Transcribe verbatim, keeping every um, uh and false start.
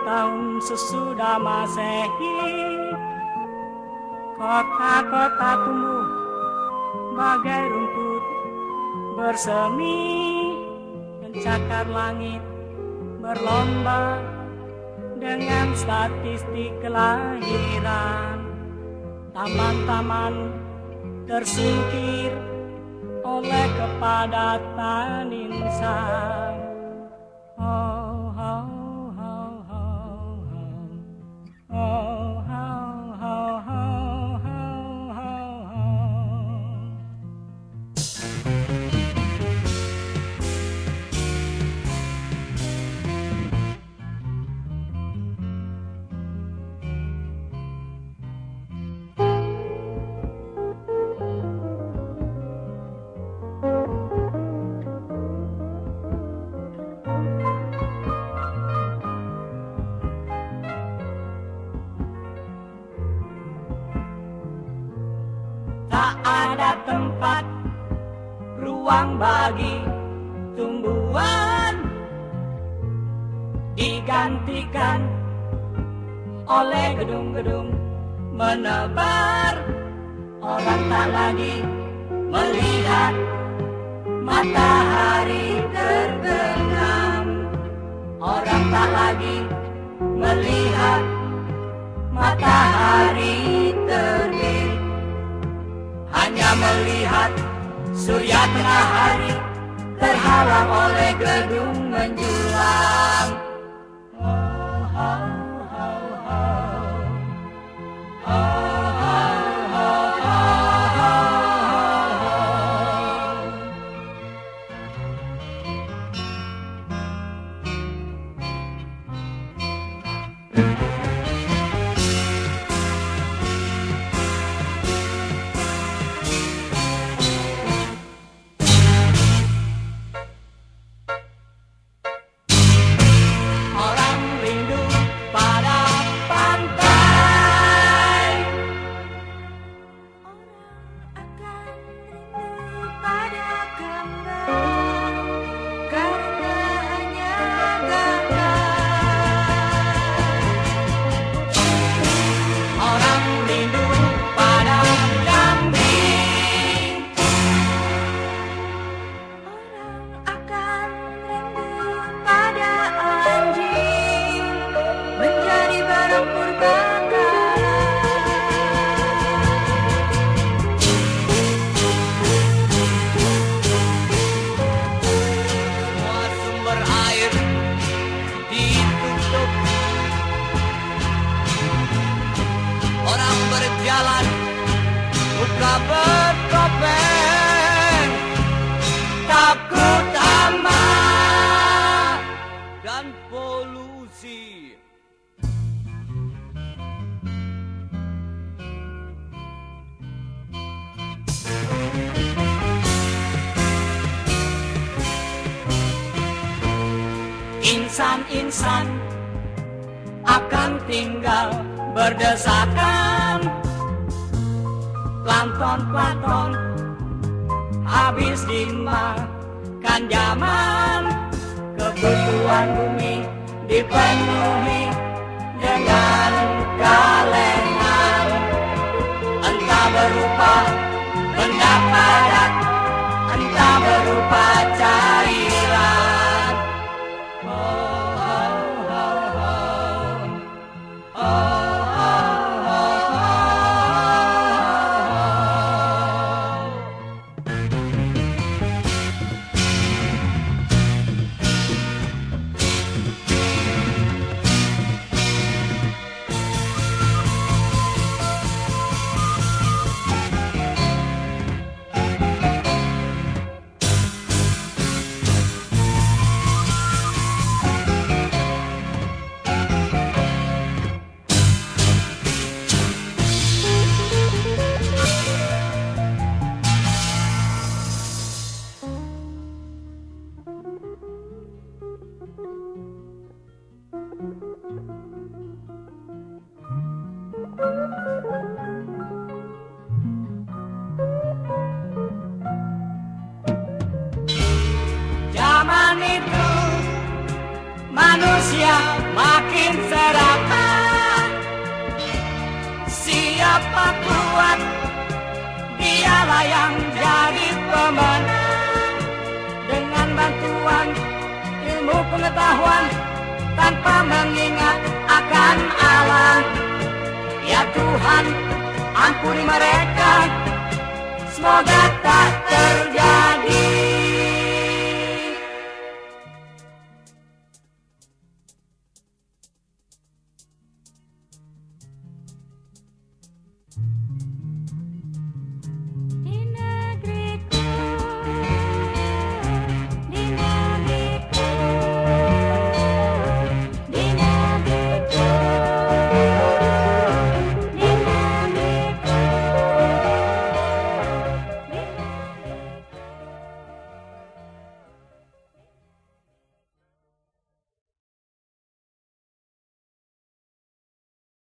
tahun sesudah Masehi, kota-kota tumbuh bagai rumput bersemi, pencakar langit berlomba dengan statistik kelahiran. Taman-taman tersingkir oleh kepadatan insan. Oh, oh, oh, oh, oh. Oh, oh, oh, oh, oh, oh, oh. Tak ada tempat ruang bagi tumbuhan, digantikan oleh gedung-gedung menebar. Orang tak lagi melihat matahari terbenam. Orang tak lagi melihat matahari terbit, hanya melihat surya tengah hari terhalang oleh gedung menjulang. Oh, oh, oh, oh. Oh, oh, oh, oh, oh. Berjalan buka bertopeng, takut hama dan polusi. Insan-insan akan tinggal berdesakan, plankton-plankton habis dimakan zaman. Kebutuhan bumi dipenuhi dengan kalengan, entah berupa benda padat, entah berupa cairan. Oh, oh, oh, oh. Oh. Zaman itu manusia makin sehat. yang jadi pemen. Dengan bantuan ilmu pengetahuan tanpa mengingat akan alam. Ya Tuhan, ampuni mereka, semoga tak terjadi.